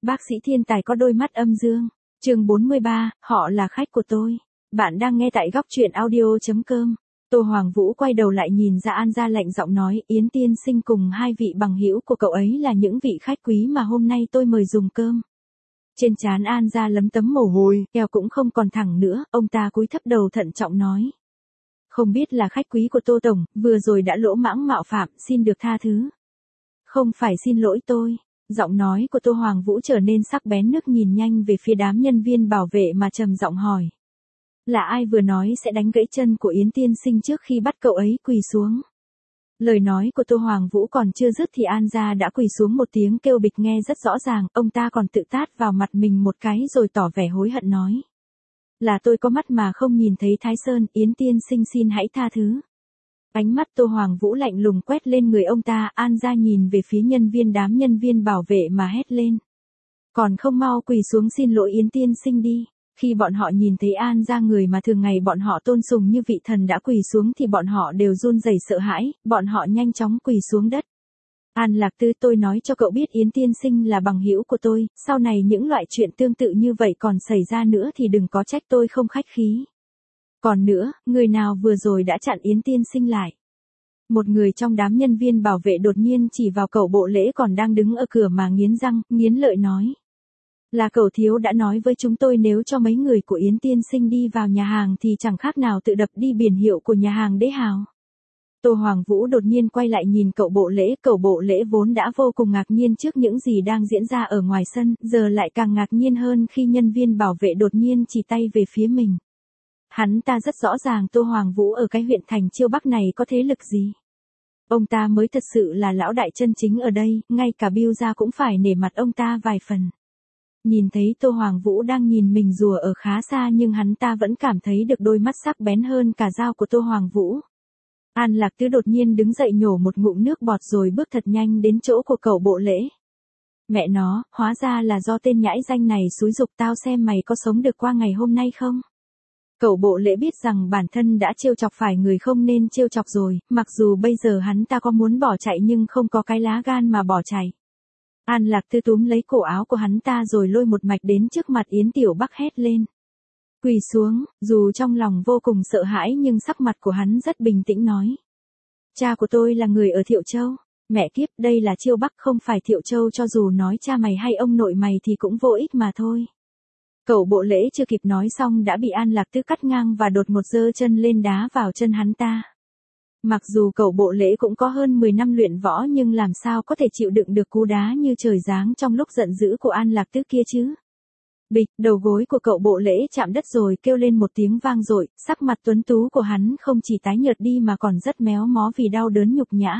Bác sĩ thiên tài có đôi mắt âm dương. Chương 43, họ là khách của tôi. Bạn đang nghe tại góc truyện audio.com. Tô Hoàng Vũ quay đầu lại nhìn ra An Gia lạnh giọng nói, Yến tiên sinh cùng hai vị bằng hữu của cậu ấy là những vị khách quý mà hôm nay tôi mời dùng cơm. Trên trán An Gia lấm tấm mồ hôi, eo cũng không còn thẳng nữa, ông ta cúi thấp đầu thận trọng nói. Không biết là khách quý của Tô Tổng, vừa rồi đã lỗ mãng mạo phạm, xin được tha thứ. Không phải xin lỗi tôi. Giọng nói của Tô Hoàng Vũ trở nên sắc bén, nước nhìn nhanh về phía đám nhân viên bảo vệ mà trầm giọng hỏi. Là ai vừa nói sẽ đánh gãy chân của Yến tiên sinh trước khi bắt cậu ấy quỳ xuống? Lời nói của Tô Hoàng Vũ còn chưa dứt thì An Gia đã quỳ xuống, một tiếng kêu bịch nghe rất rõ ràng, ông ta còn tự tát vào mặt mình một cái rồi tỏ vẻ hối hận nói. Là tôi có mắt mà không nhìn thấy Thái Sơn, Yến tiên sinh xin hãy tha thứ. Ánh mắt Tô Hoàng Vũ lạnh lùng quét lên người ông ta, An Gia nhìn về phía đám nhân viên bảo vệ mà hét lên. Còn không mau quỳ xuống xin lỗi Yến tiên sinh đi. Khi bọn họ nhìn thấy An Gia, người mà thường ngày bọn họ tôn sùng như vị thần, đã quỳ xuống thì bọn họ đều run rẩy sợ hãi, bọn họ nhanh chóng quỳ xuống đất. An Lạc Tư, tôi nói cho cậu biết Yến tiên sinh là bằng hữu của tôi, sau này những loại chuyện tương tự như vậy còn xảy ra nữa thì đừng có trách tôi không khách khí. Còn nữa, người nào vừa rồi đã chặn Yến tiên sinh lại? Một người trong đám nhân viên bảo vệ đột nhiên chỉ vào cậu Bộ Lễ còn đang đứng ở cửa mà nghiến răng, nghiến lợi nói. Là cậu thiếu đã nói với chúng tôi nếu cho mấy người của Yến tiên sinh đi vào nhà hàng thì chẳng khác nào tự đập đi biển hiệu của nhà hàng Đế Hào. Tô Hoàng Vũ đột nhiên quay lại nhìn cậu Bộ Lễ vốn đã vô cùng ngạc nhiên trước những gì đang diễn ra ở ngoài sân, giờ lại càng ngạc nhiên hơn khi nhân viên bảo vệ đột nhiên chỉ tay về phía mình. Hắn ta rất rõ ràng Tô Hoàng Vũ ở cái huyện thành Chiêu Bắc này có thế lực gì. Ông ta mới thật sự là lão đại chân chính ở đây, ngay cả Bill gia cũng phải nể mặt ông ta vài phần. Nhìn thấy Tô Hoàng Vũ đang nhìn mình rùa ở khá xa nhưng hắn ta vẫn cảm thấy được đôi mắt sắc bén hơn cả dao của Tô Hoàng Vũ. An Lạc Tư đột nhiên đứng dậy nhổ một ngụm nước bọt rồi bước thật nhanh đến chỗ của cậu Bộ Lễ. Mẹ nó, hóa ra là do tên nhãi danh này xúi giục tao xem mày có sống được qua ngày hôm nay không? Cậu Bộ Lễ biết rằng bản thân đã trêu chọc phải người không nên trêu chọc rồi, mặc dù bây giờ hắn ta có muốn bỏ chạy nhưng không có cái lá gan mà bỏ chạy. An Lạc Tư túm lấy cổ áo của hắn ta rồi lôi một mạch đến trước mặt Yến Tiểu Bắc hét lên. Quỳ xuống, dù trong lòng vô cùng sợ hãi nhưng sắc mặt của hắn rất bình tĩnh nói. Cha của tôi là người ở Thiệu Châu. Mẹ kiếp, đây là Chiêu Bắc không phải Thiệu Châu, cho dù nói cha mày hay ông nội mày thì cũng vô ích mà thôi. Cậu Bộ Lễ chưa kịp nói xong đã bị An Lạc Tư cắt ngang và đột một giơ chân lên đá vào chân hắn ta. Mặc dù cậu Bộ Lễ cũng có hơn 10 năm luyện võ nhưng làm sao có thể chịu đựng được cú đá như trời giáng trong lúc giận dữ của An Lạc Tư kia chứ. Bịch, đầu gối của cậu Bộ Lễ chạm đất rồi kêu lên một tiếng vang dội, sắc mặt tuấn tú của hắn không chỉ tái nhợt đi mà còn rất méo mó vì đau đớn nhục nhã.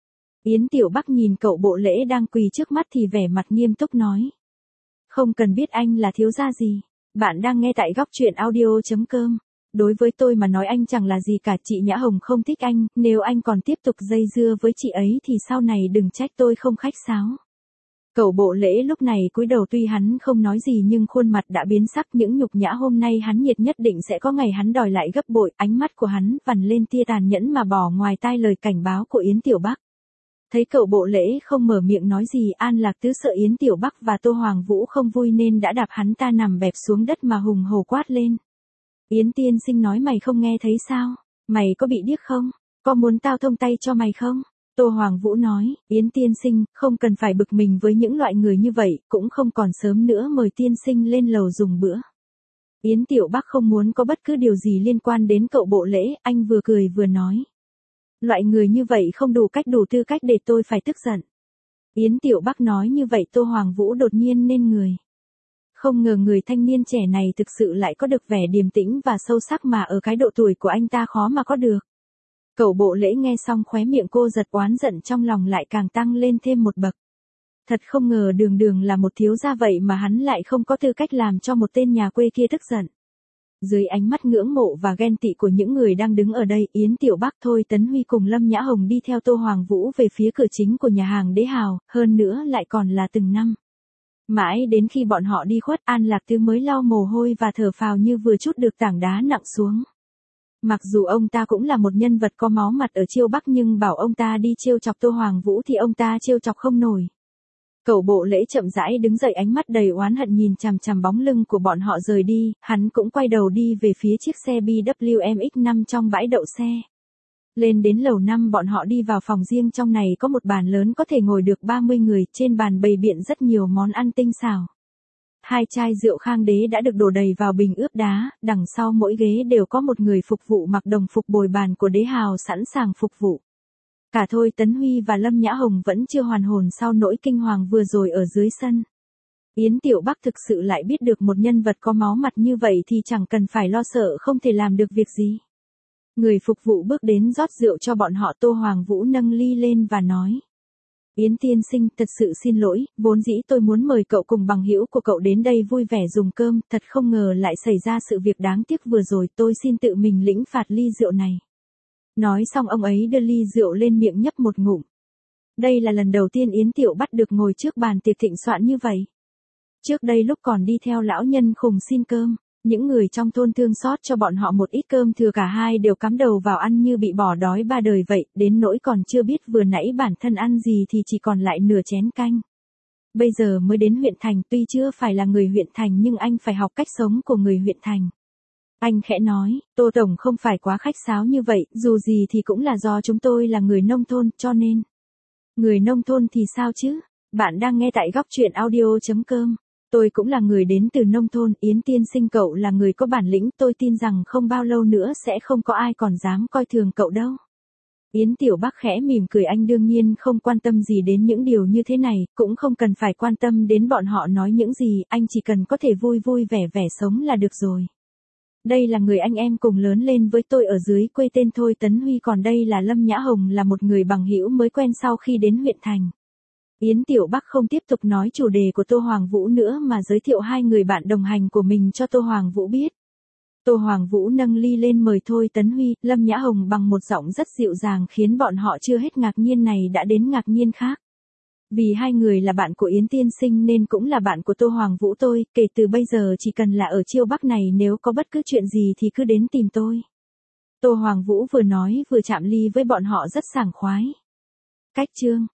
Yến Tiểu Bắc nhìn cậu Bộ Lễ đang quỳ trước mắt thì vẻ mặt nghiêm túc nói. Không cần biết anh là thiếu gia gì. Bạn đang nghe tại góc truyện audio.com. Đối với tôi mà nói anh chẳng là gì cả, chị Nhã Hồng không thích anh, nếu anh còn tiếp tục dây dưa với chị ấy thì sau này đừng trách tôi không khách sáo. Cậu Bộ Lễ lúc này cúi đầu, tuy hắn không nói gì nhưng khuôn mặt đã biến sắc, những nhục nhã hôm nay hắn nhiệt nhất định sẽ có ngày hắn đòi lại gấp bội, ánh mắt của hắn vằn lên tia tàn nhẫn mà bỏ ngoài tai lời cảnh báo của Yến Tiểu Bắc. Thấy cậu Bộ Lễ không mở miệng nói gì, An Lạc Tư sợ Yến Tiểu Bắc và Tô Hoàng Vũ không vui nên đã đạp hắn ta nằm bẹp xuống đất mà hùng hổ quát lên. Yến tiên sinh nói mày không nghe thấy sao? Mày có bị điếc không? Có muốn tao thông tay cho mày không? Tô Hoàng Vũ nói, Yến tiên sinh, không cần phải bực mình với những loại người như vậy, cũng không còn sớm nữa, mời tiên sinh lên lầu dùng bữa. Yến Tiểu Bắc không muốn có bất cứ điều gì liên quan đến cậu Bộ Lễ, anh vừa cười vừa nói. Loại người như vậy không đủ tư cách để tôi phải tức giận. Yến Tiểu Bắc nói như vậy Tô Hoàng Vũ đột nhiên nên người. Không ngờ người thanh niên trẻ này thực sự lại có được vẻ điềm tĩnh và sâu sắc mà ở cái độ tuổi của anh ta khó mà có được. Cậu Bộ Lễ nghe xong khóe miệng cô giật, oán giận trong lòng lại càng tăng lên thêm một bậc. Thật không ngờ đường là một thiếu gia vậy mà hắn lại không có tư cách làm cho một tên nhà quê kia tức giận. Dưới ánh mắt ngưỡng mộ và ghen tị của những người đang đứng ở đây, Yến Tiểu Bắc, Thôi Tấn Huy cùng Lâm Nhã Hồng đi theo Tô Hoàng Vũ về phía cửa chính của nhà hàng Đế Hào, hơn nữa lại còn là từng năm. Mãi đến khi bọn họ đi khuất, An Lạc Tư mới lau mồ hôi và thở phào như vừa trút được tảng đá nặng xuống. Mặc dù ông ta cũng là một nhân vật có máu mặt ở Chiêu Bắc nhưng bảo ông ta đi trêu chọc Tô Hoàng Vũ thì ông ta trêu chọc không nổi. Cẩu Bộ Lễ chậm rãi đứng dậy, ánh mắt đầy oán hận nhìn chằm chằm bóng lưng của bọn họ rời đi, hắn cũng quay đầu đi về phía chiếc xe BMW MX-5 trong bãi đậu xe. Lên đến lầu 5 bọn họ đi vào phòng riêng, trong này có một bàn lớn có thể ngồi được 30 người, trên bàn bày biện rất nhiều món ăn tinh xảo. 2 chai rượu Khang Đế đã được đổ đầy vào bình ướp đá, đằng sau mỗi ghế đều có một người phục vụ mặc đồng phục bồi bàn của Đế Hào sẵn sàng phục vụ. Cả Thôi Tấn Huy và Lâm Nhã Hồng vẫn chưa hoàn hồn sau nỗi kinh hoàng vừa rồi ở dưới sân. Yến Tiểu Bắc thực sự lại biết được một nhân vật có máu mặt như vậy thì chẳng cần phải lo sợ không thể làm được việc gì. Người phục vụ bước đến rót rượu cho bọn họ. Tô Hoàng Vũ nâng ly lên và nói. Yến tiên sinh, thật sự xin lỗi, vốn dĩ tôi muốn mời cậu cùng bằng hữu của cậu đến đây vui vẻ dùng cơm, thật không ngờ lại xảy ra sự việc đáng tiếc vừa rồi, tôi xin tự mình lĩnh phạt ly rượu này. Nói xong ông ấy đưa ly rượu lên miệng nhấp một ngụm. Đây là lần đầu tiên Yến Tiểu Bắc được ngồi trước bàn tiệc thịnh soạn như vậy. Trước đây lúc còn đi theo lão nhân khùng xin cơm, những người trong thôn thương xót cho bọn họ một ít cơm thừa, cả hai đều cắm đầu vào ăn như bị bỏ đói ba đời vậy, đến nỗi còn chưa biết vừa nãy bản thân ăn gì thì chỉ còn lại nửa chén canh. Bây giờ mới đến huyện thành, tuy chưa phải là người huyện thành nhưng anh phải học cách sống của người huyện thành. Anh khẽ nói, Tô Tổng không phải quá khách sáo như vậy, dù gì thì cũng là do chúng tôi là người nông thôn, cho nên. Người nông thôn thì sao chứ? Bạn đang nghe tại góc truyện audio.com. Tôi cũng là người đến từ nông thôn, Yến tiên sinh cậu là người có bản lĩnh, tôi tin rằng không bao lâu nữa sẽ không có ai còn dám coi thường cậu đâu. Yến Tiểu Bắc khẽ mỉm cười, anh đương nhiên không quan tâm gì đến những điều như thế này, cũng không cần phải quan tâm đến bọn họ nói những gì, anh chỉ cần có thể vui vui vẻ vẻ sống là được rồi. Đây là người anh em cùng lớn lên với tôi ở dưới quê tên Thôi Tấn Huy, còn đây là Lâm Nhã Hồng, là một người bằng hữu mới quen sau khi đến huyện thành. Yến Tiểu Bắc không tiếp tục nói chủ đề của Tô Hoàng Vũ nữa mà giới thiệu 2 người bạn đồng hành của mình cho Tô Hoàng Vũ biết. Tô Hoàng Vũ nâng ly lên mời Thôi Tấn Huy, Lâm Nhã Hồng bằng một giọng rất dịu dàng khiến bọn họ chưa hết ngạc nhiên này đã đến ngạc nhiên khác. Vì 2 người là bạn của Yến tiên sinh nên cũng là bạn của Tô Hoàng Vũ tôi, kể từ bây giờ chỉ cần là ở Chiêu Bắc này nếu có bất cứ chuyện gì thì cứ đến tìm tôi. Tô Hoàng Vũ vừa nói vừa chạm ly với bọn họ rất sảng khoái. Cách chương